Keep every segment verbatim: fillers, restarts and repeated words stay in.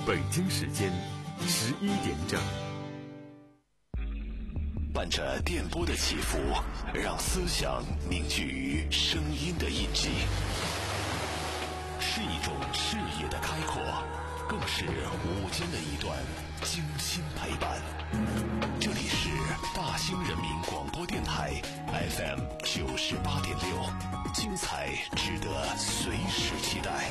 北京时间十一点整。 伴着电波的起伏，让思想凝聚于声音的印记，是一种视野的开阔，更是午间的一段精心陪伴。这里是大兴人民广播电台 F M 九十八点六，精彩值得随时期待。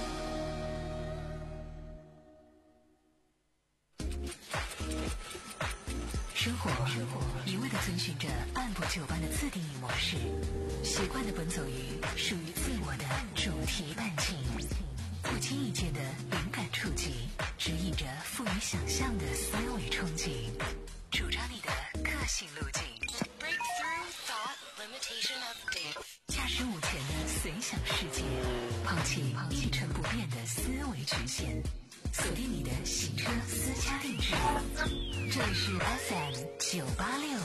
生活一味地遵循着按部就班的自定义模式，习惯地奔走于属于自我的主题伴境，不经意间的灵感触及，指引着富于想象的思维憧憬，主张你的个性路径。Breakthrough Thought Limitation Update， 驾驶舞前的随想世界，抛弃一成不变的思维局限，锁定你的洗车私家定制。这里是 F M 九八六。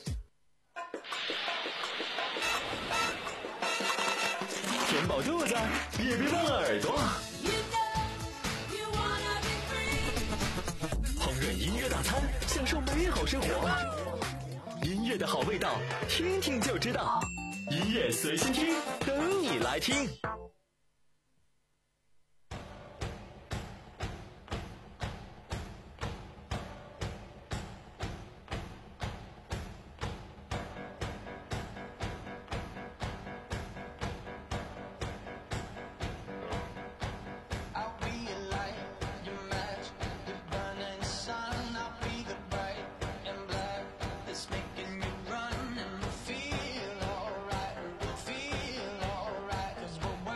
填饱肚子，也别忘了耳朵。烹饪音乐大餐，享受美好生活。音乐的好味道，听听就知道。音乐随心听，等你来听。 Feel alright, we'll feel alright, 'cause we're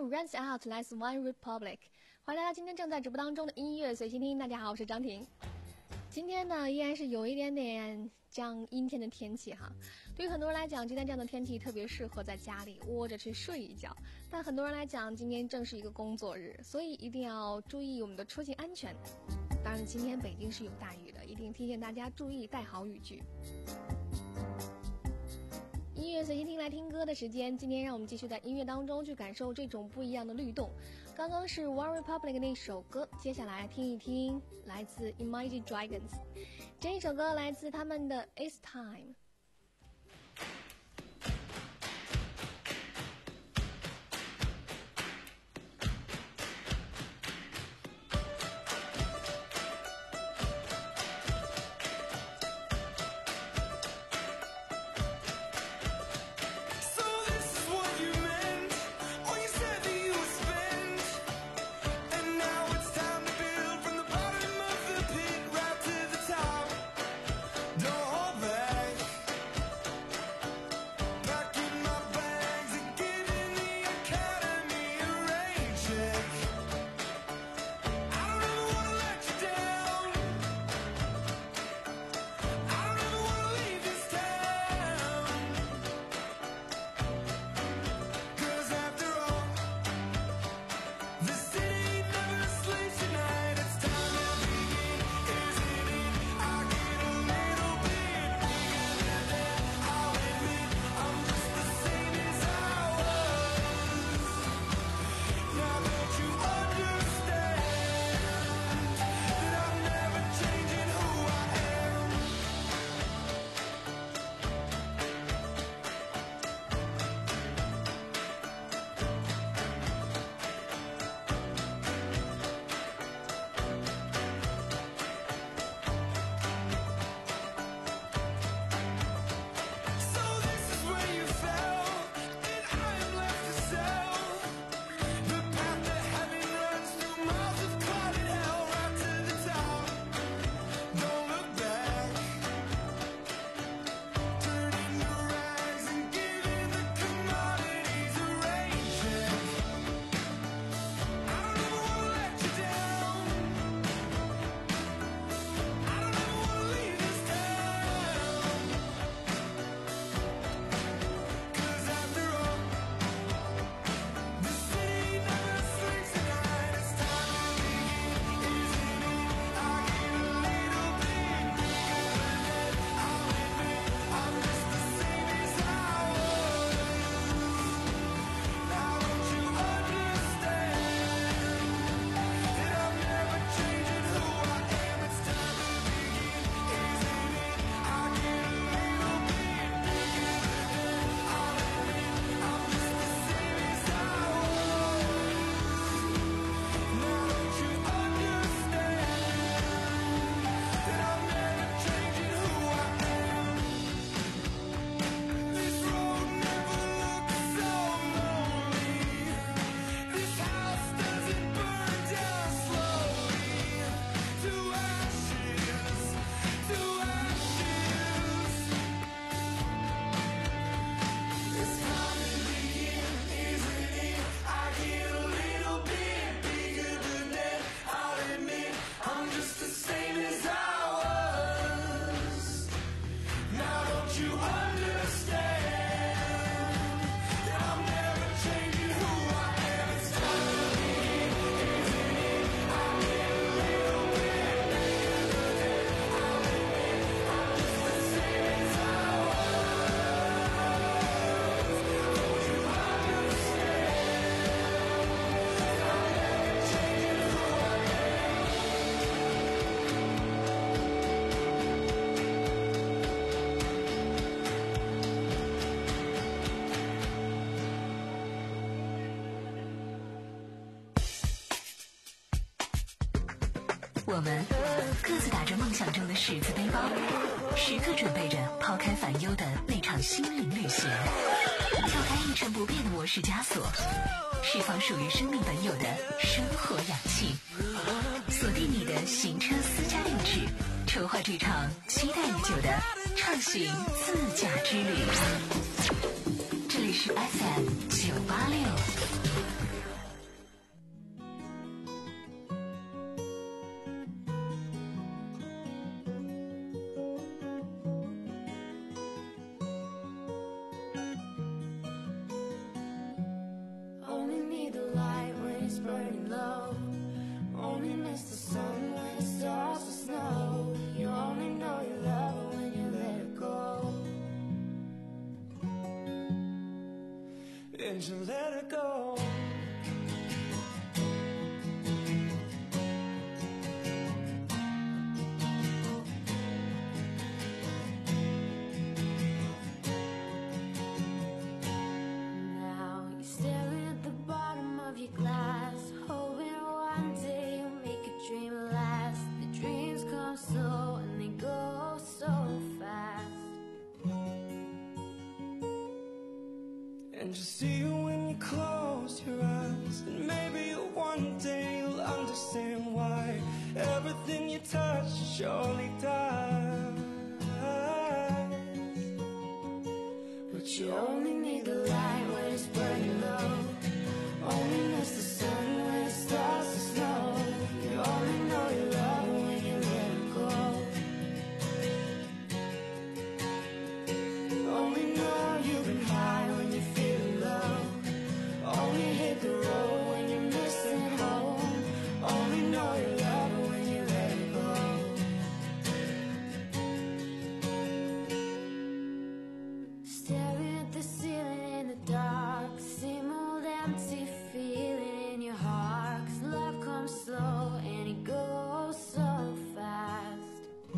Runs Out 来自 One Republic。欢迎来到今天正在直播当中的音乐随心听。大家好，我是张婷。今天呢依然是有一点点这样阴天的天气哈。对于很多人来讲，今天这样的天气特别适合在家里窝着去睡一觉，但很多人来讲，今天正是一个工作日，所以一定要注意我们的出行安全。当然今天北京是有大雨的，一定提醒大家注意带好雨具。音乐随心听，来听歌的时间，今天让我们继续在音乐当中去感受这种不一样的律动。刚刚是 One Republic 那首歌，接下来听一听来自 Imagine Dragons， 这一首歌来自他们的 It's Time。 我们各自打着梦想中的十字背包，时刻准备着抛开烦忧的那场心灵旅行，跳开一成不变的模式枷锁，释放属于生命本有的生活氧气，锁定你的行车私家定制，筹划这场期待已久的畅行自驾之旅。这里是 F M 九八六。 and you let her go. Now you're staring at the bottom of your glass, hoping one day you'll make a dream last. The dreams come slow and they go so fast, And you see it when you close your eyes, and maybe one day you'll understand why everything you touch surely dies. But you only need the light when it's burning low, only miss the sun when it starts to snow. You only know you love her when you let her go. Only know you've been high when you're feeling low, only hit the road when you're missing home. Only know you love her when you let her go. Staring at the ceiling in the dark, same old empty feeling in your heart. 'Cause love comes slow and it goes so fast.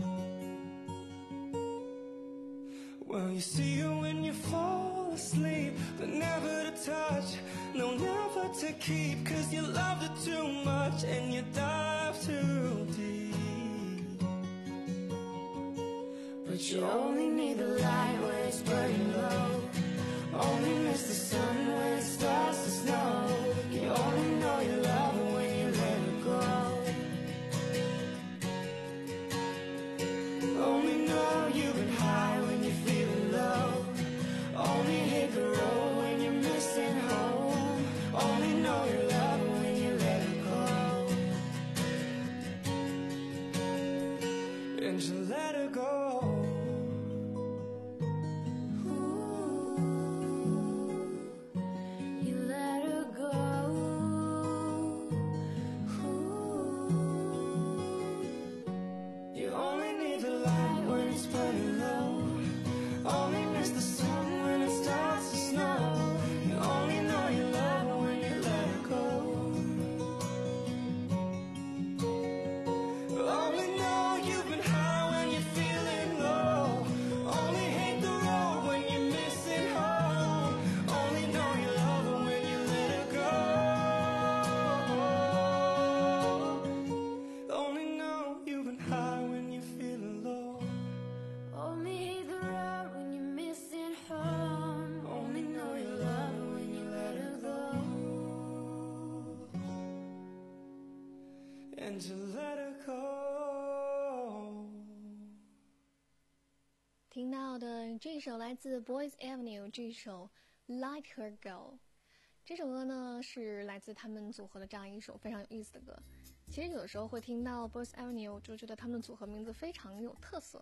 Well, you see her when you fall asleep, but never to touch, no, never to keep. 'Cause you loved her too much and you dive too deep. But you only need the light when it's burning low, only miss the sun when it starts to snow. You only know you love her when you let her go. Only know you've been high when you're feeling low, only hit the road when you're missing home. Only know you love her when you let her go. And you let her go. You let her go. You only need the light when it's burning low, only miss the sun when it starts to snow. You only know you love her when you let her go. Only know you've been high when you're feeling low, only hate the road when you're missing home. Only know you love her when you let her go. Only know you've been high when you're feeling low, Only hit the road when you're missing home. Only know you love her when you let her go. and you let her go. 听到的这首来自 Boys Avenue 这首 Let Her Go， 这首歌呢是来自他们组合的这样一首非常有意思的歌。其实有的时候会听到 Boys Avenue， 我就觉得他们的组合名字非常有特色。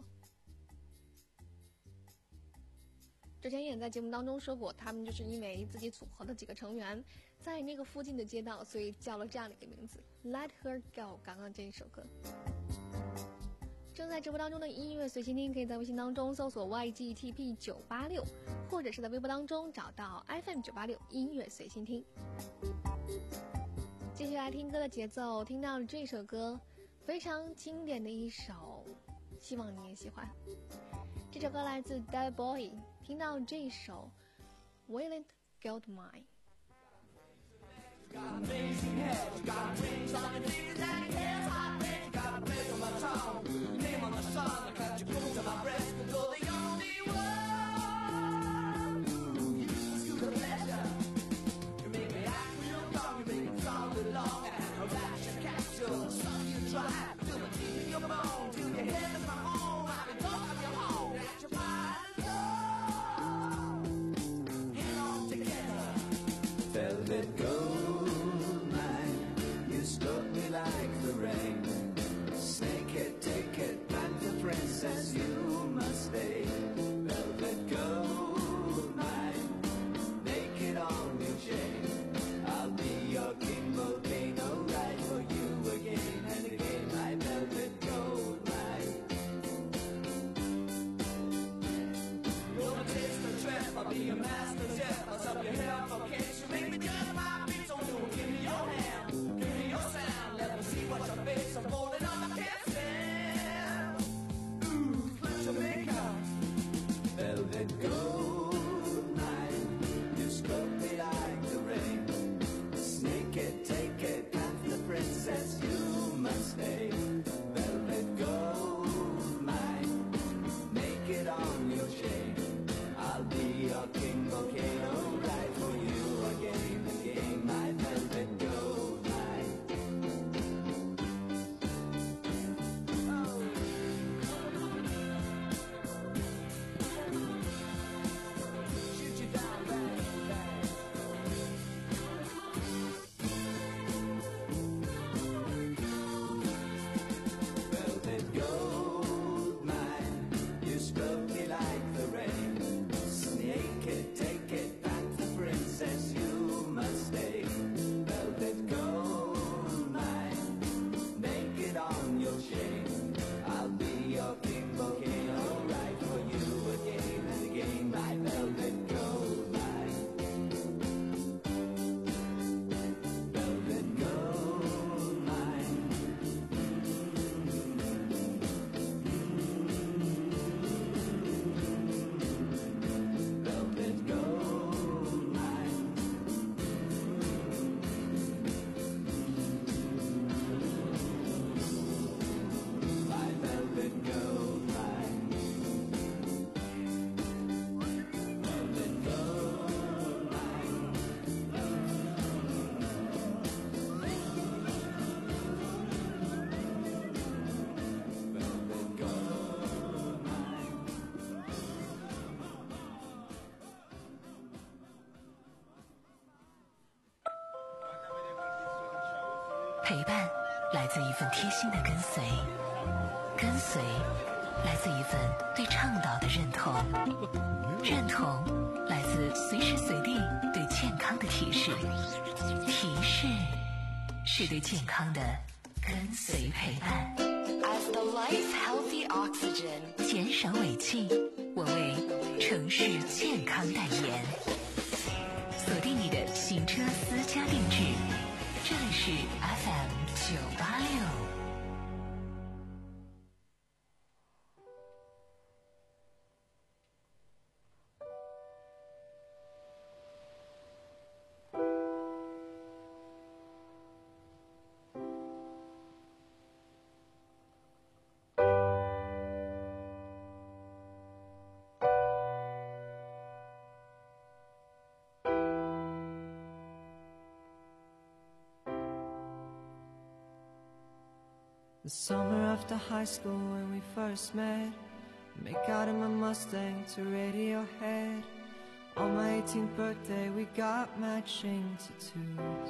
之前也在节目当中说过，他们就是因为自己组合的几个成员在那个附近的街道，所以叫了这样的一个名字 Let Her Go。 刚刚这一首歌正在直播当中的音乐随心听，可以在微信当中搜索 Y G T P 九八六， 或者是在微博当中找到 F M 九八六 音乐随心听。继续来听歌的节奏，听到了这首歌非常经典的一首，希望你也喜欢。这首歌来自 Dead Boy， 听到这一首 Violent Gold Mine。 Got amazing head, got wings on the knees and hands hot red, got a place on my tongue, name on the sun, I got you close to my breast, you're the only one. You the pleasure, you make me act real dumb, you make me sound long, and I rash and capture, suck you dry, feel the teeth in your bone, till your head is my home, I've been talking your home, at your fire hang on together, velvet gold. 陪伴来自一份贴心的跟随，跟随来自一份对倡导的认同，认同来自随时随地对健康的提示，提示是对健康的跟随陪伴。 As the life's healthy oxygen， 减少尾气，我为城市健康代言。锁定你的行车私家定制，这里是 F M 九八六。 The summer after high school when we first met, make out in my Mustang to Radiohead. On my eighteenth birthday we got matching tattoos.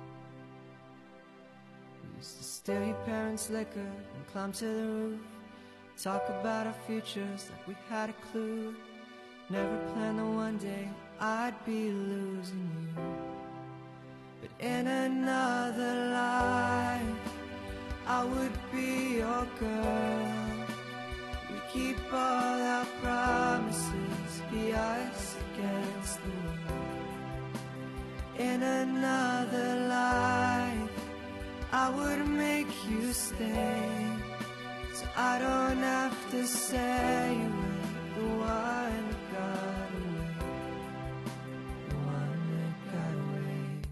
We used to steal your parents' liquor and climb to the roof, talk about our futures like we had a clue. Never planned that one day I'd be losing you. But in another life I would be your girl. We keep all our promises, be us against the world. In another life I would make you stay, so I don't have to say you were the one that got away, the one that got away.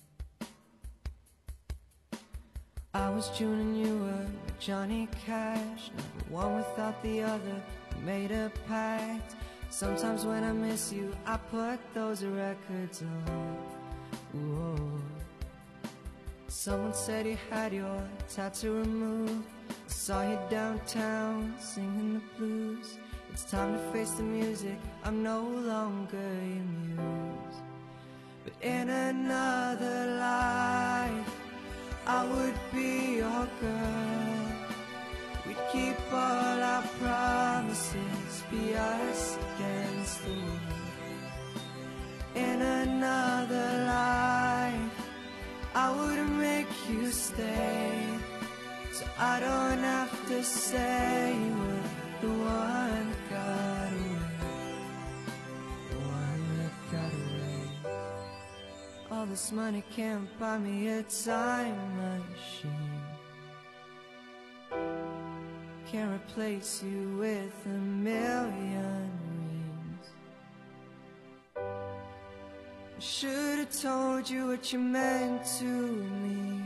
I was June and you were Johnny Cash, never one without the other, we made a pact. Sometimes when I miss you, I put those records on. Whoa. Someone said you had your tattoo removed. I saw you downtown singing the blues. It's time to face the music, I'm no longer your muse. But in another life I would be your girl. We'd keep all our promises, be us against the world. In another life I would make you stay, so I don't have to say you were the one that got away, the one that got away. All this money can't buy me a time machine, can't replace you with a million rings. I should've told you what you meant to me.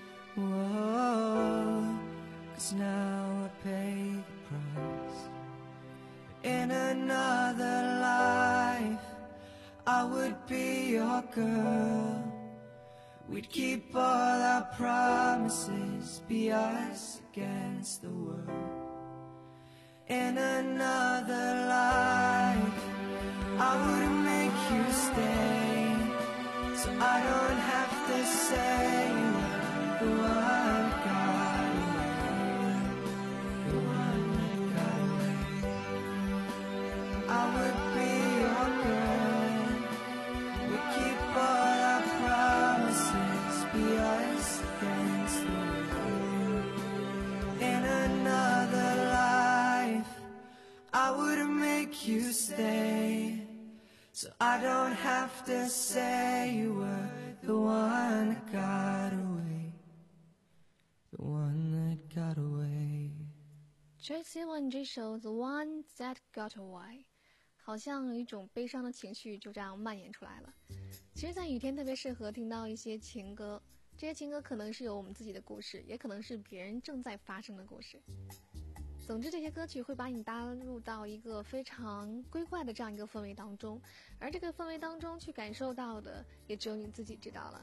Whoa, 'cause now I pay the price. In another life I would be your girl. We'd keep all our promises, be us against the world. In another life I would make you stay, so I don't have to say you were the one that got away, the one that got away. I would be your girl. We keep all our promises, be us against the world. In another life I would make you stay, so I don't have to say you were the one that got away, the one that got away. Tracy Evan 这首 The One That Got Away 好像有一种悲伤的情绪就这样蔓延出来了。其实在雨天特别适合听到一些情歌，这些情歌可能是有我们自己的故事，也可能是别人正在发生的故事。总之这些歌曲会把你搭入到一个非常归怪的这样一个氛围当中，而这个氛围当中去感受到的也只有你自己知道了。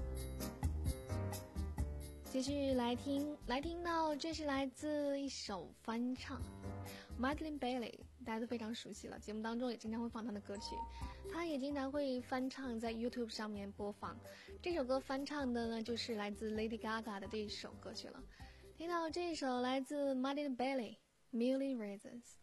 继续来听来听到这是来自一首翻唱 Madeline Bailey 大家都非常熟悉了，节目当中也经常会放他的歌曲，他也经常会翻唱在 YouTube 上面播放。这首歌翻唱的呢，就是来自 Lady Gaga 的这一首歌曲了。听到这一首来自 Martin Bailey Million Reasons。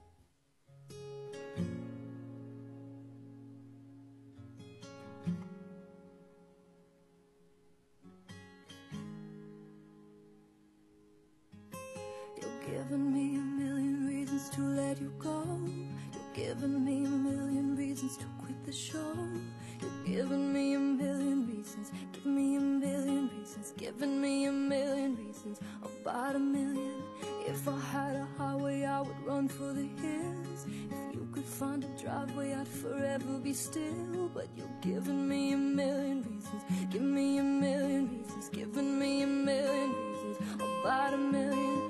Given me a million reasons to let you go. You've given me a million reasons to quit the show. You've given me a million reasons. Give me a million reasons. Given me a million reasons. About a million. If I had a highway, I would run for the hills. If you could find a driveway, I'd forever be still. But you've given me a million reasons. Give me a million reasons. Given me a million reasons. About a million.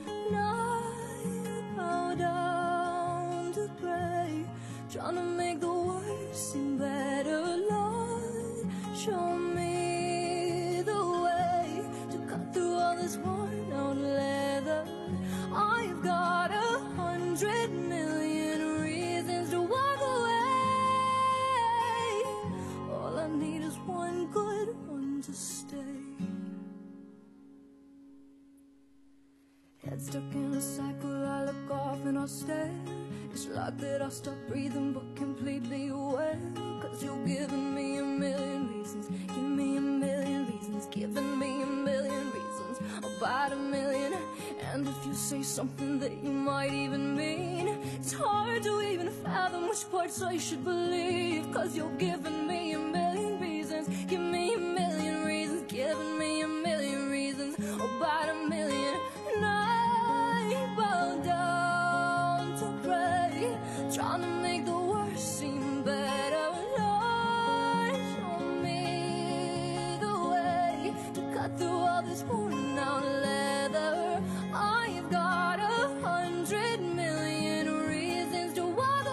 Bow down to pray, trying to make the worst seem better. Lord, show me the way to cut through all this worn out leather. I've got a hundred million reasons to walk away. All I need is one good one to stay. Head stuck in a cycle, I look off and I stare. It's like that I stop breathing but completely aware. Cause you're giving me a million reasons. Give me a million reasons. Giving me a million reasons. About a million. And if you say something that you might even mean, it's hard to even fathom which parts I should believe. Cause you're giving me a million reasons. Give me a million reasons. Giving me a million reasons. About a million. And I bow down to pray, trying to make the worst seem better. Lord, show me the way to cut through all this worn out leather. I've got a hundred million reasons to walk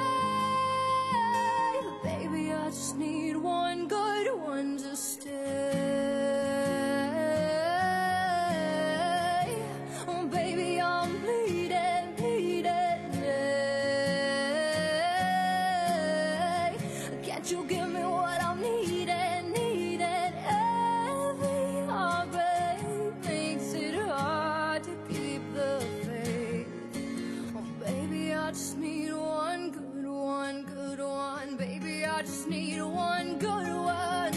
away. But baby, I just need one good one to stay. You give me what I'm needing, needing. Every heartbreak makes it hard to keep the faith. Oh, baby, I just need one good one, good one. Baby, I just need one good one.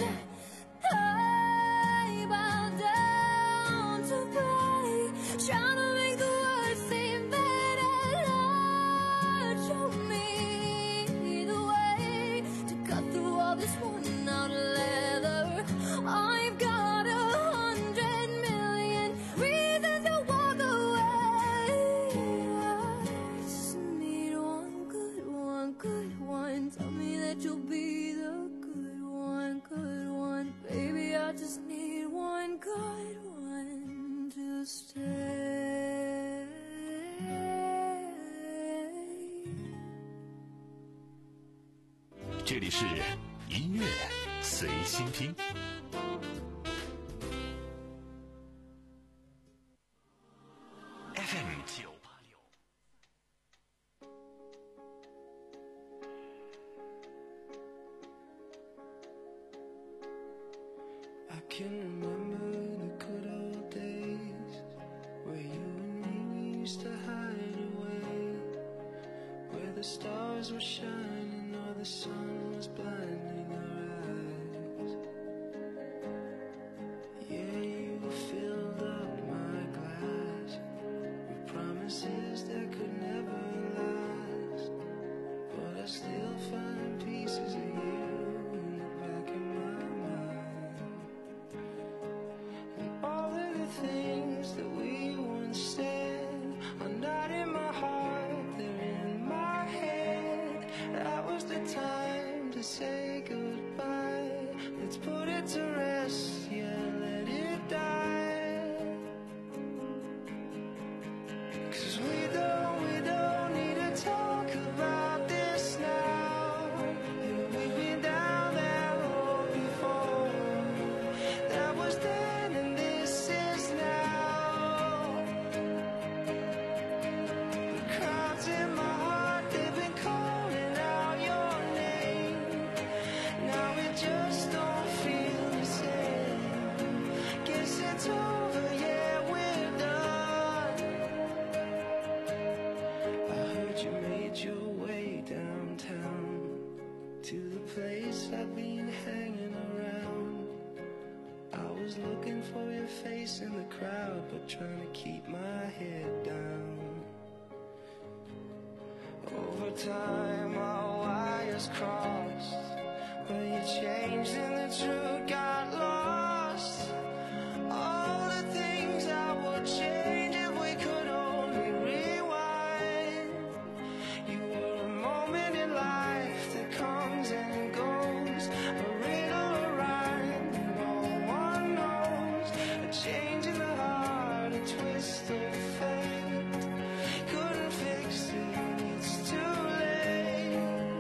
I bow down to pray, trying to make the world seem better. Lord, show me the way to cut through all this worn out leather. I've got a hundred million reasons to walk away. I just need one good one, good one. Tell me that you'll be the good one, good one. Baby, I just need one good one to stay. 这里是音乐随心听。F M 九八六。 I can remember the good old days where you and me we used to hide away, where the stars were shining or the sun was blinding our eyes. Yeah, you filled up my glass with promises that could never last, but I still find pieces of you in the back of my mind. And all of the things that we once said are not in my heart, they're in my head. That was the time to say loud, but trying to keep my head down. Over time our wires crossed, but you changed and the truth got lost. All the things I would change if we could only rewind. You were a moment in life that comes and goes, a riddle, a rhyme that no one knows, a change in the heart, a twist of fate. Couldn't fix it, it's too late.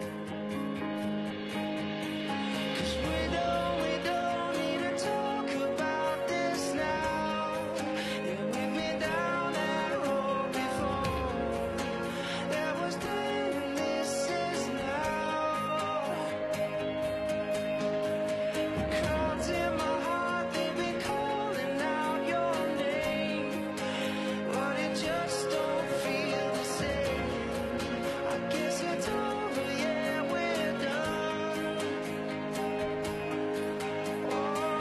'Cause we don't, we don't need to talk about this now. Yeah, we've been down that road before. There was then and this is now. The crowds in my heart, they've been calling out your name, but it just don't feel the same. I guess it's over, yeah, we're done. Oh,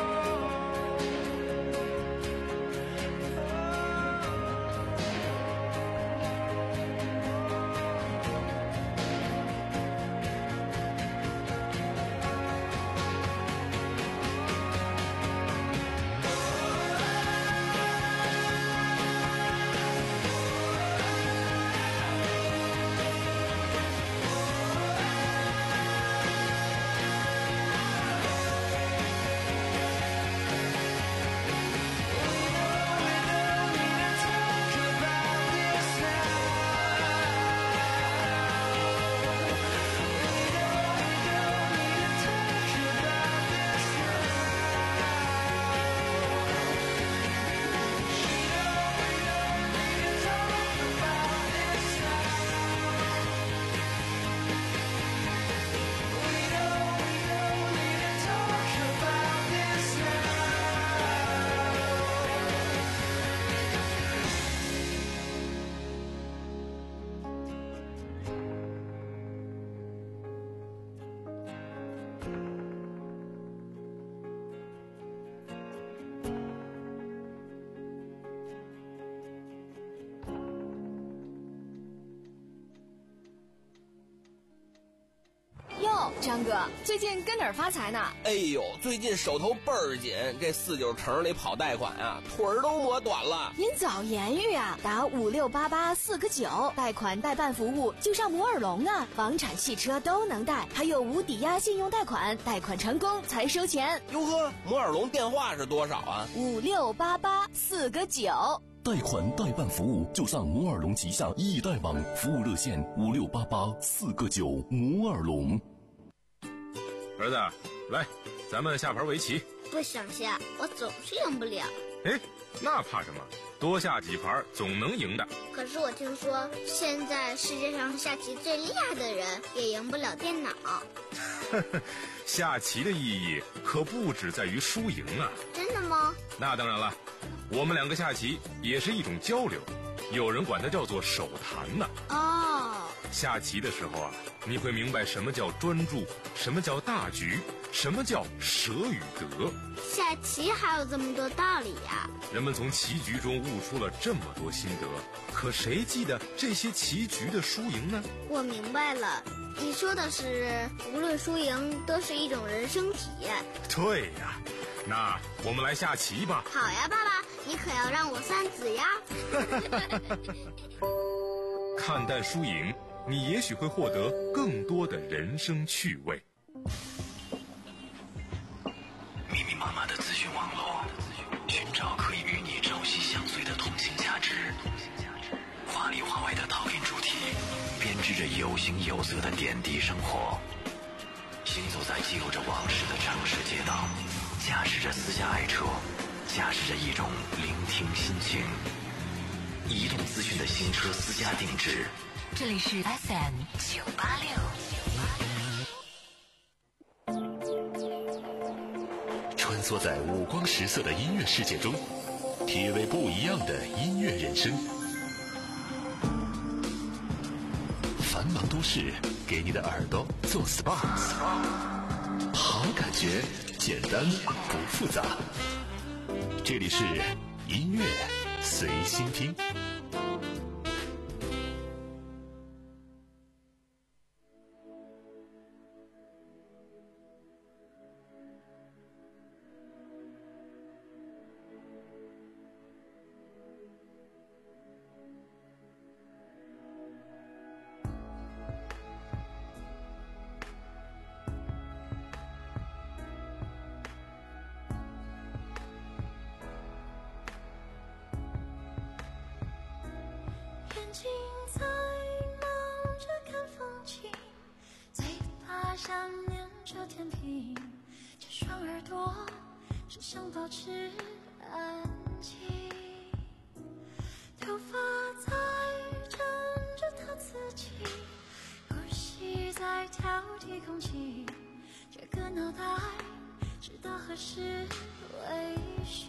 哟，张哥，最近跟哪儿发财呢？ 哎呦，最近手头倍儿紧，这四九城里跑贷款啊，腿儿都磨短了。 您早言语啊，打五六八八四个九，贷款代办服务就上摩尔龙啊，房产、汽车都能贷，还有无抵押信用贷款，贷款成功才收钱。 哟呵，摩尔龙电话是多少啊？ 五六八八四个九。 贷款代办服务就上摩尔龙旗下易贷网，服务热线五六八八四个九。摩尔龙。 儿子，来，咱们下盘围棋。 不想下，我总是赢不了。 哎，那怕什么？多下几盘总能赢的。 可是我听说，现在世界上下棋最厉害的人也赢不了电脑。 下棋的意义可不只在于输赢啊！ 真的吗？ 那当然了，我们两个下棋也是一种交流，有人管它叫做手谈呢。 哦， 下棋的时候啊，你会明白什么叫专注，什么叫大局，什么叫舍与得。 下棋还有这么多道理呀！ 人们从棋局中悟出了这么多心得，可谁记得这些棋局的输赢呢？ 我明白了，你说的是无论输赢都是一种人生体验。 对呀，那我们来下棋吧。 好呀，爸爸，你可要让我三子呀。 看淡输赢，你也许会获得更多的人生趣味。 密密麻麻的资讯网络，寻找可以与你朝夕相随的通信价值。华里华外的套印主题，编织着有形有色的点滴生活。行走在记录着往事的城市街道，驾驶着私家爱车，驾驶着一种聆听心情。移动资讯的新车私家定制。 这里是 F M 九八六。 穿梭在五光十色的音乐世界中，体味不一样的音乐人生。繁忙都市给你的耳朵做 S P A， 好感觉，简单不复杂。这里是音乐随心听。 眼睛在忙着看风景，嘴巴想念着天平，这双耳朵只想保持安静，头发在枕着他自己，呼吸在挑剔空气，这个脑袋知道何时微醺。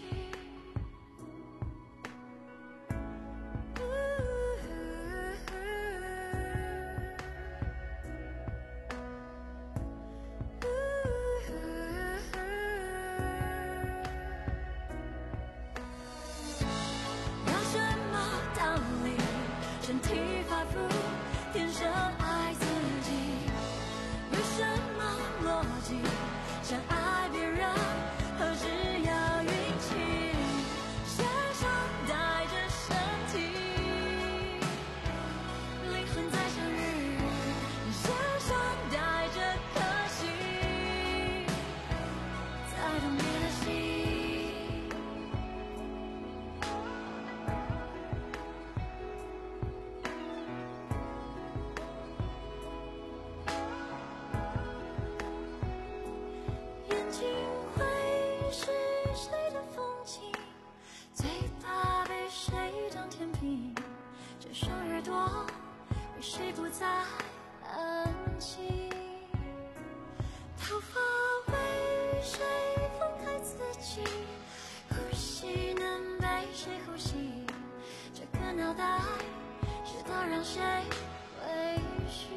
谁不再安静？头发为谁分开自己？呼吸能被谁呼吸？这个脑袋知道让谁委屈？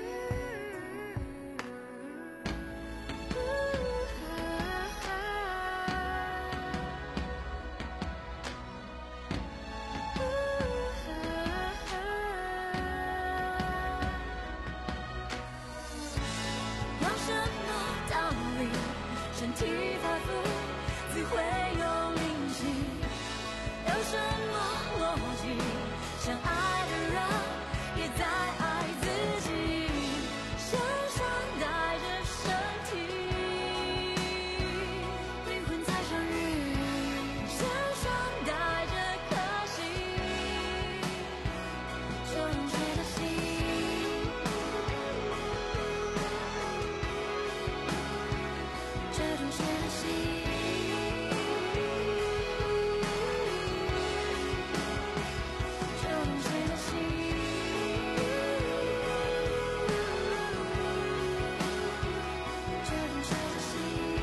身体发肤，自会有灵犀。有什么逻辑？相爱的人也在爱自己，身上带着身体，灵魂在相遇，身上带着颗心，这种谁的心？这种谁的心？这种谁的心？这种谁的心？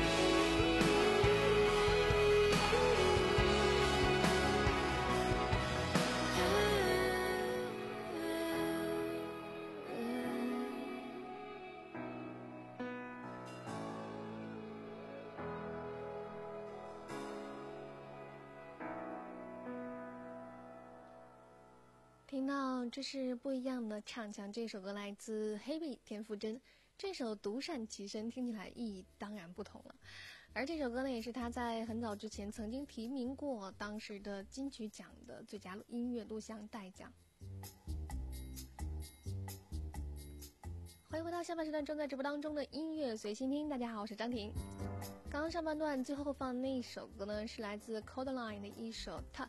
听到这是不一样的唱腔，这首歌来自 Hebe 田馥甄，这首独善其身听起来意义当然不同了。而这首歌呢，也是他在很早之前曾经提名过当时的金曲奖的最佳音乐录像带奖。欢迎回到下半时段正在直播当中的音乐随心听，大家好，我是张婷。刚刚上半段最后放的那一首歌呢，是来自 Codeline 的一首 Tuck。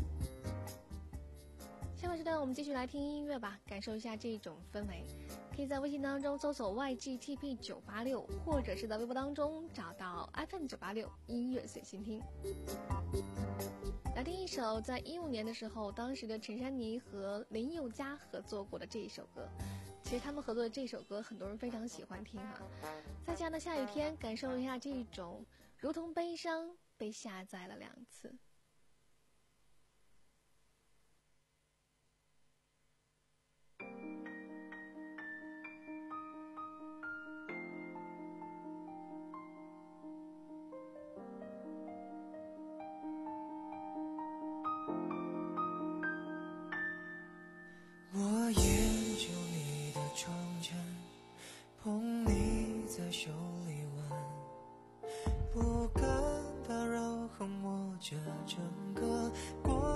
下半时段我们继续来听音乐吧，感受一下这种氛围。可以在微信当中搜索 Y G T P 九八六，或者是在微博当中找到 F M 九八六音乐随心听。来听一首在一五年的时候，当时的陈珊妮和林宥嘉合作过的这一首歌。其实他们合作的这首歌，很多人非常喜欢听哈。在这样的下雨天，感受一下这种如同悲伤被下载了两次。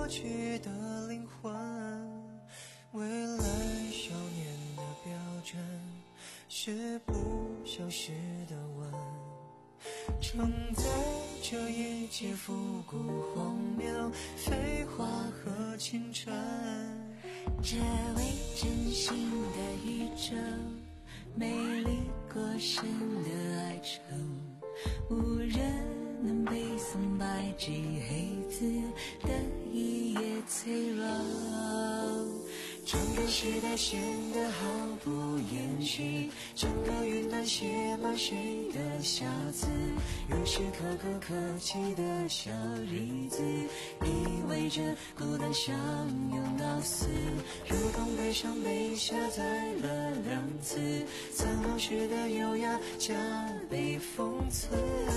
过去的灵魂，未来少年的标准是不消失的吻，承载着一切复古荒谬废话和青春。 这为真心的宇宙，美丽过深的爱愁，无人能背诵白纸黑字的一页脆弱。 整个时代显得毫不掩饰，整个云端写满谁的瑕疵，有时可歌可泣的小日子，意味着孤单相拥到死，如同悲伤被下载了两次，苍老时的优雅加倍讽刺。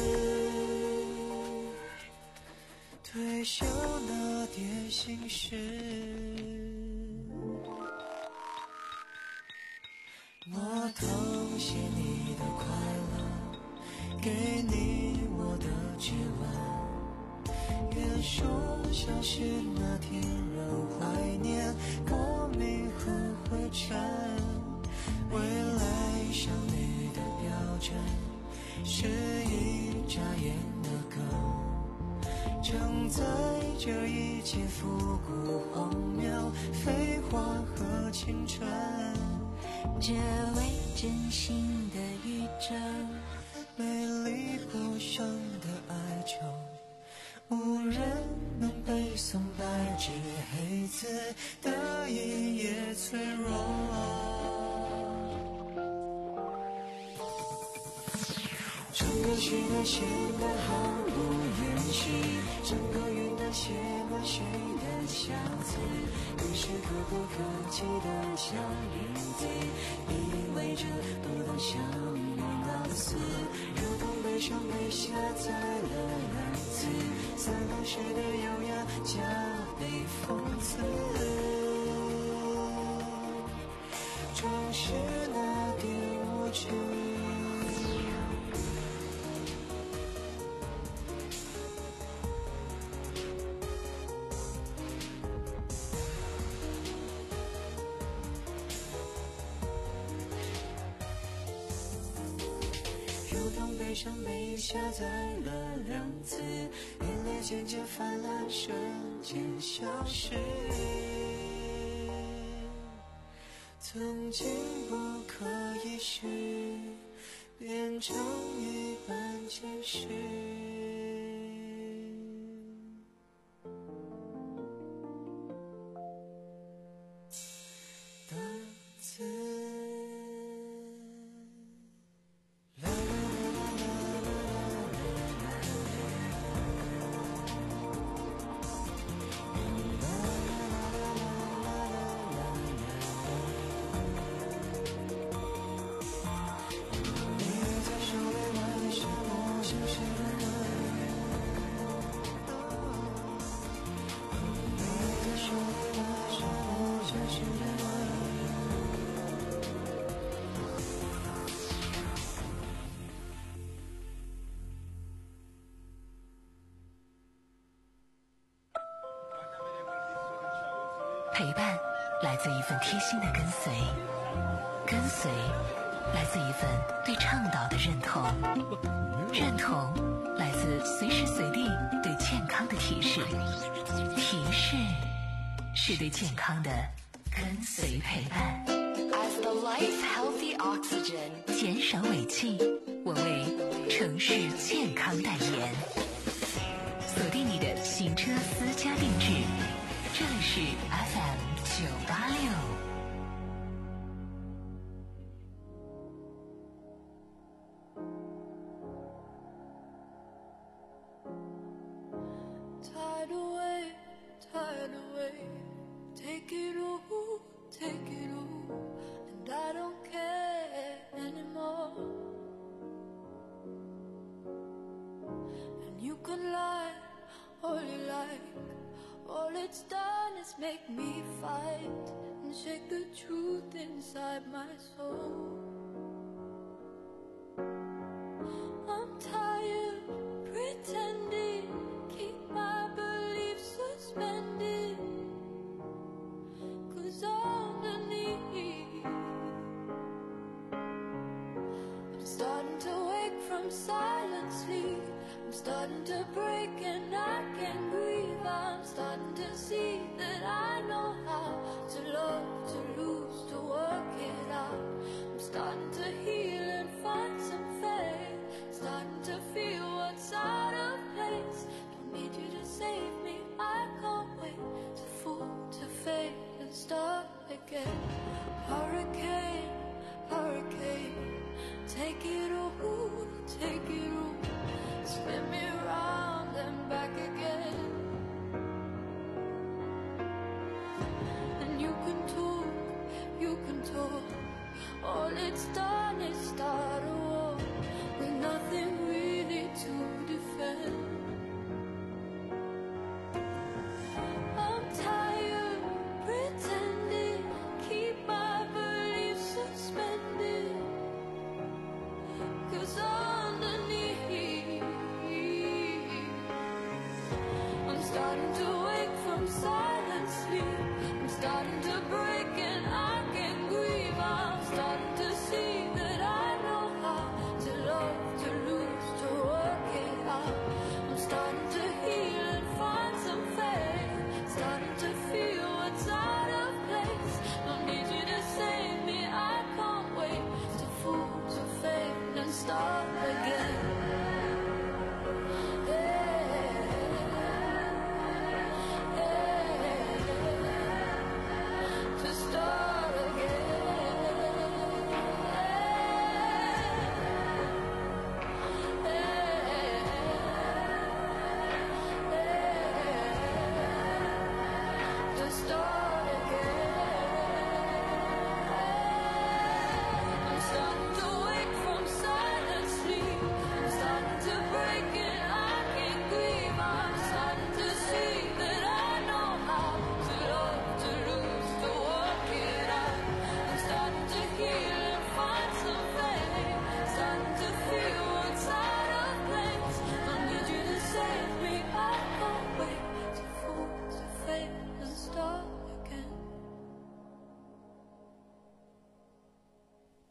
退休那点心事，我偷写你的快乐，给你我的指纹，愿说消失那天仍怀念光明和灰尘，未来少女的标准是一眨眼的歌，承载着一切复古荒谬废话和青春。 这为真心的宇宙， 美丽不伤的哀愁，无人能背诵白纸黑字的一页脆弱。整个时代显得毫不掩饰，整个云端写满谁的瑕疵，于是可歌可泣的小日子，意味着不能相拥到死，如同悲伤被下载了两次，散落时的优雅加倍讽刺。正是那点无知，悲伤被下载了两次，眼泪渐渐泛滥，瞬间消失。曾经不可一世，变成一般见识。 陪伴来自一份贴心的跟随，跟随来自一份对倡导的认同，认同来自随时随地对健康的提示，提示是对健康的跟随陪伴。 As the life healthy oxygen， 减少尾气，我为城市健康代言。锁定你的行车私家定制，这里是 F M 九八六。 Tide away, tide away, take it all, take it all, and I don't care anymore. And you can lie all you like, all it's done is make me fight and shake the truth inside my soul. I'm tired pretending, keep my beliefs suspended.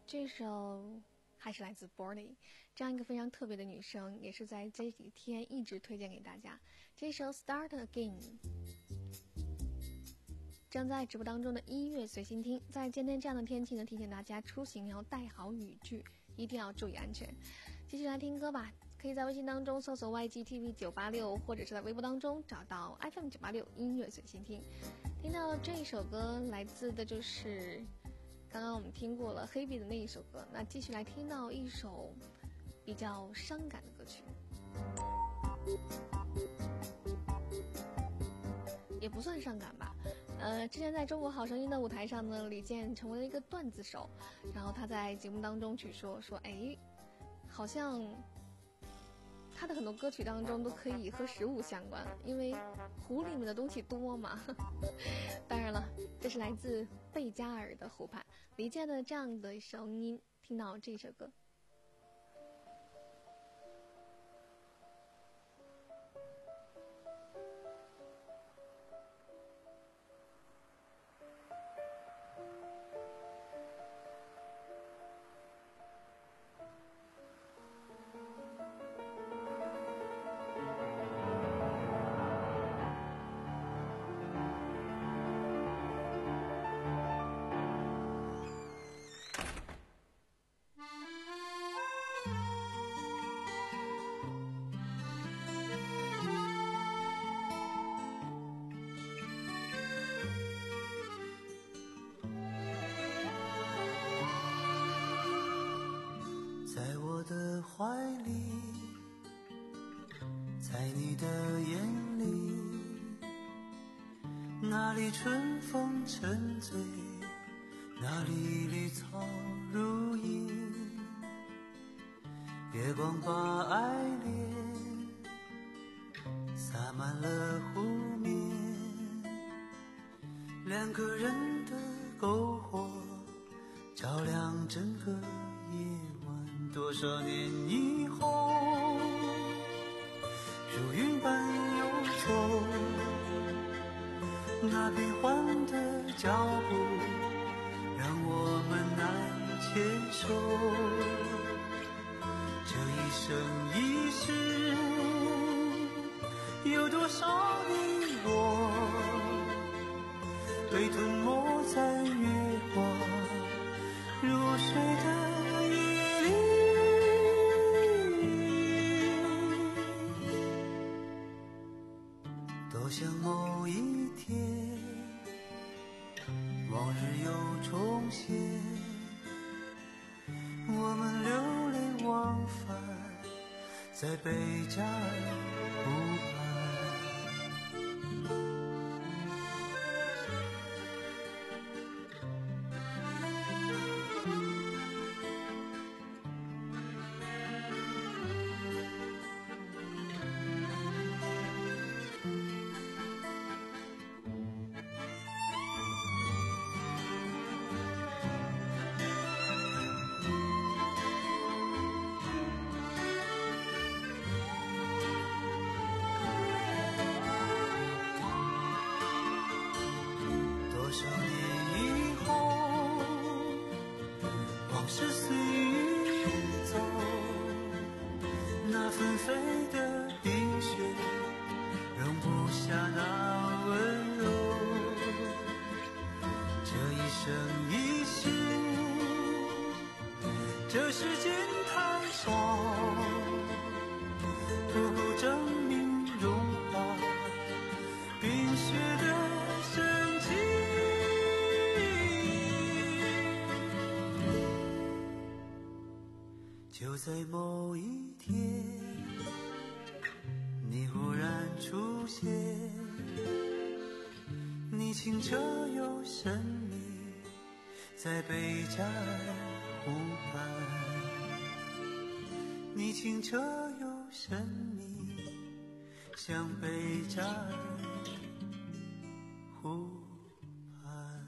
这首还是来自 Bordy， 这样一个非常特别的女生，也是在这几天一直推荐给大家。这首 Start Again， 正在直播当中的音乐随心听。在今天这样的天气呢，提醒大家出行要带好雨具，一定要注意安全。继续来听歌吧，可以在微信当中搜索 Y G T V 九八六， 或者是在微博当中找到 F M 九八六 音乐随心听。听到这一首歌来自的就是刚刚我们听过了黑碧的那一首歌，那继续来听到一首比较伤感的歌曲，也不算伤感吧。呃，之前在中国好声音的舞台上呢，李健成为了一个段子手，然后他在节目当中去说说，哎，好像他的很多歌曲当中都可以和食物相关，因为湖里面的东西多嘛。当然了，这是来自贝加尔的湖畔，李健的这样的声音，听到这首歌。 怀里，在你的眼里，那里春风沉醉，那里绿草如茵，月光把爱恋洒满了湖面，两个人的篝火照亮整个夜晚。多少年以后，如云般游走，那变幻的脚步让我们难牵手。这一生一世，有多少你我被吞没在月光如水的夜里。多想某一天，往日又重现，我们流连忘返在贝加尔湖畔。这世间太少，不够证明融化冰雪的神奇。就在某一天，你忽然出现，你清澈又神秘，在贝加尔湖畔，你清澈又神秘，像贝加尔湖畔。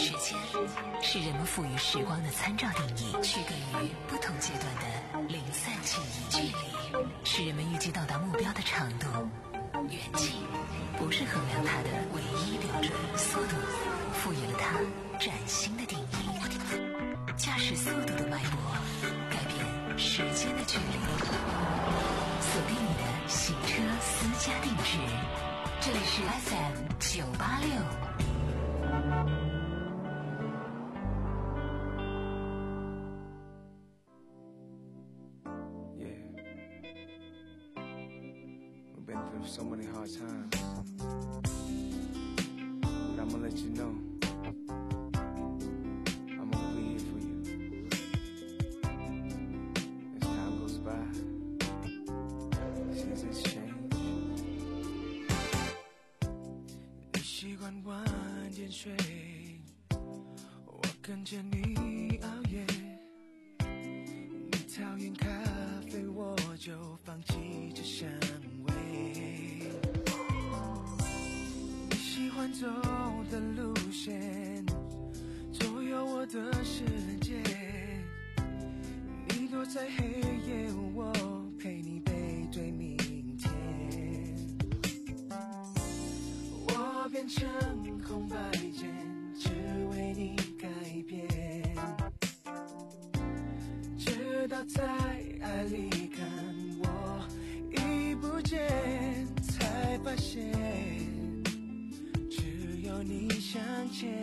时间是人们赋予时光的参照定义，区隔于不同阶段的零散记忆。距离是人们预计到达目标的长度，远近不是衡量它的唯一标准。速度赋予了它崭新的定义，驾驶速度的脉搏改变时间的距离。锁定你的行车私家定制，这里是 F M 九八六。 Been through so many hard times, but I'm gonna let you know I'm gonna be here for you as time goes by, seasons change. 你习惯晚点睡，我看见你熬夜，你讨厌咖啡，我就放弃这香味。你喜欢走的路线左右我的世界，你躲在黑夜，我陪你背对明天。我变成空白键，只为你改变，直到在爱里看我已不见，才发现只有你向前。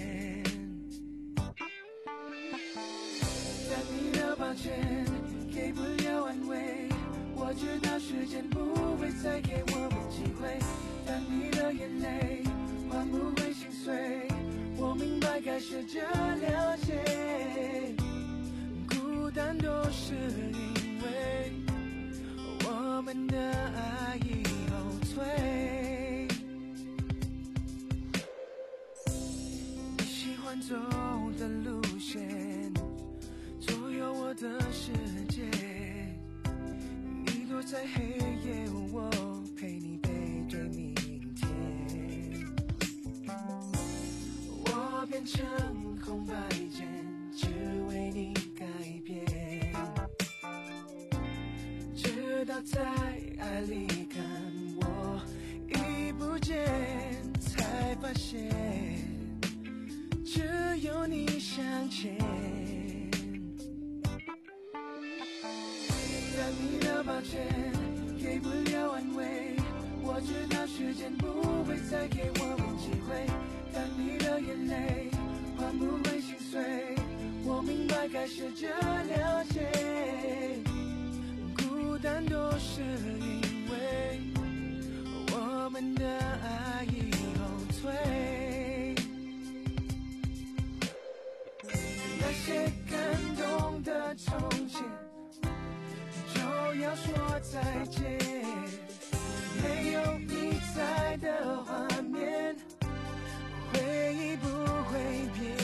但你的抱歉给不了安慰，我知道时间不会再给我们机会，但你的眼泪换不回心碎，我明白该试着了解，孤单都是因为我们的爱已后退。你喜欢走的路线左右我的世界，你躲在黑夜，我陪你背对明天。我变成空白键，只为你改变，直到在爱里看我已不见，才发现只有你向前。但你的抱歉给不了安慰，我知道时间不会再给我们机会，但你的眼泪换不回心碎，我明白该试着了解，孤单都是因为我们的爱已后退。那些感动的从前就要说再见，没有你在的画面，回忆不会变。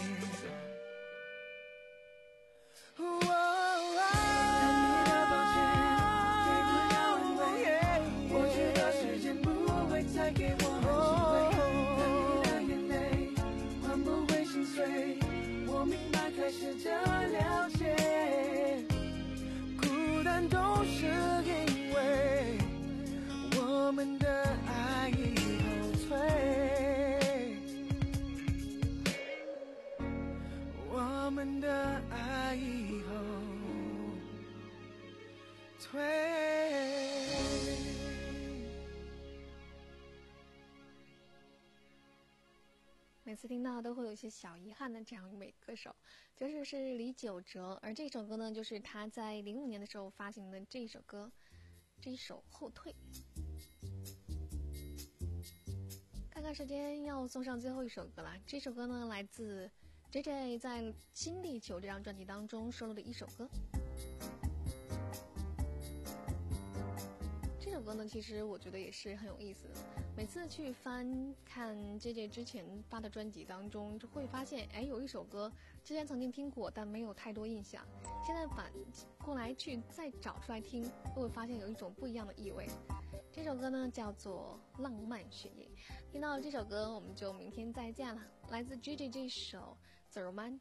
试着了解，孤单都是因为我们的爱已后退，我们的爱已后退。 每次听到都会有一些小遗憾的这样一位歌手，就是是李玖哲，而这首歌呢，就是他在零五年的时候发行的这一首歌，这一首《后退》。看看时间，要送上最后一首歌了。这首歌呢，来自 J J 在《新地球》这张专辑当中收录的一首歌。这首歌呢，其实我觉得也是很有意思的。每次去翻看 J J 之前发的专辑当中，就会发现，哎，有一首歌之前曾经听过，但没有太多印象。现在反过来去再找出来听，会发现有一种不一样的意味。这这首歌呢叫做《浪漫雪夜》。听到这首歌，我们就明天再见了。来自 Gigi 这首《The Romantic》。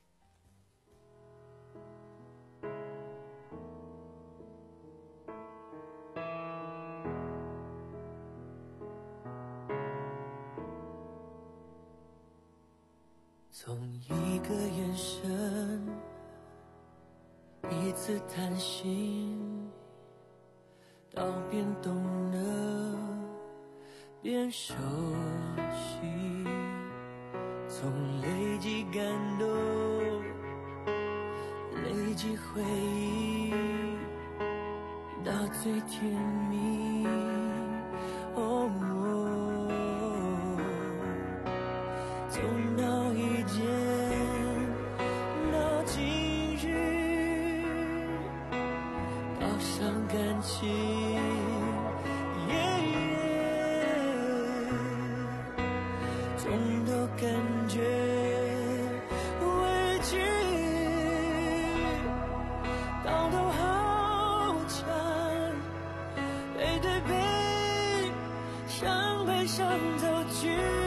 从一个眼神，一次谈心，到变懂了，变熟悉，从累积感动，累积回忆，到最甜蜜。哦，从那一见到今日，到伤感情。总都感觉委屈，到头好强，背对背，相背相走去。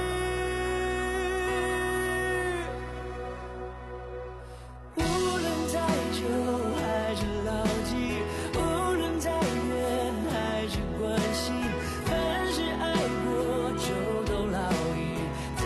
无论再久还是牢记，无论再远还是关心，凡是爱过就都牢记。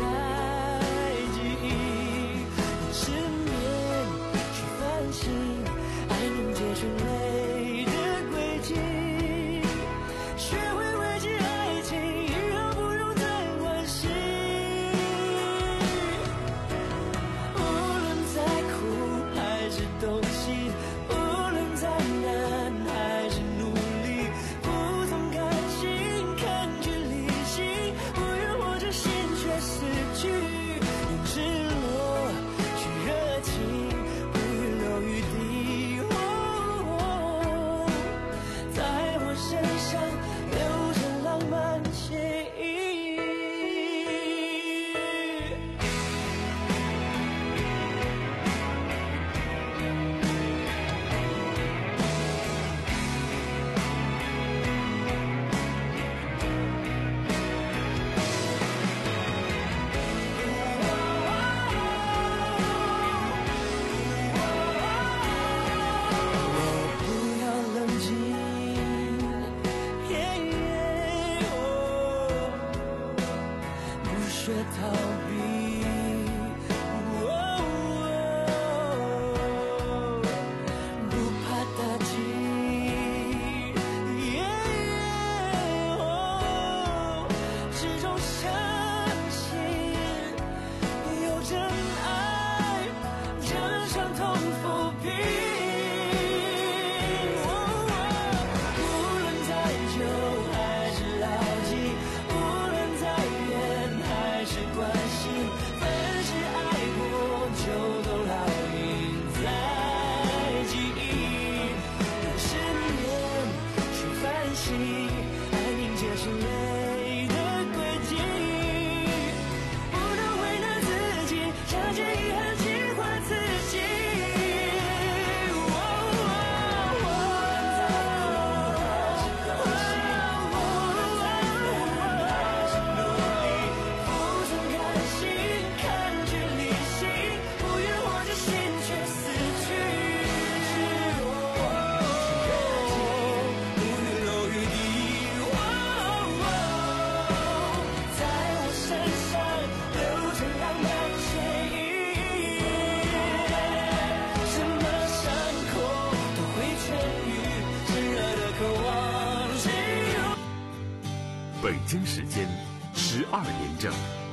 逃避，哦哦，不怕打击，哦，始终相信有真爱将伤痛抚平。无论再久还是牢记，无论再远还是关心，凡是爱过就都烙印在记忆。用十年去反省，爱凝结成泪的轨迹，不能为难自己，察觉遗憾击坏自己。 北京时间十二点整。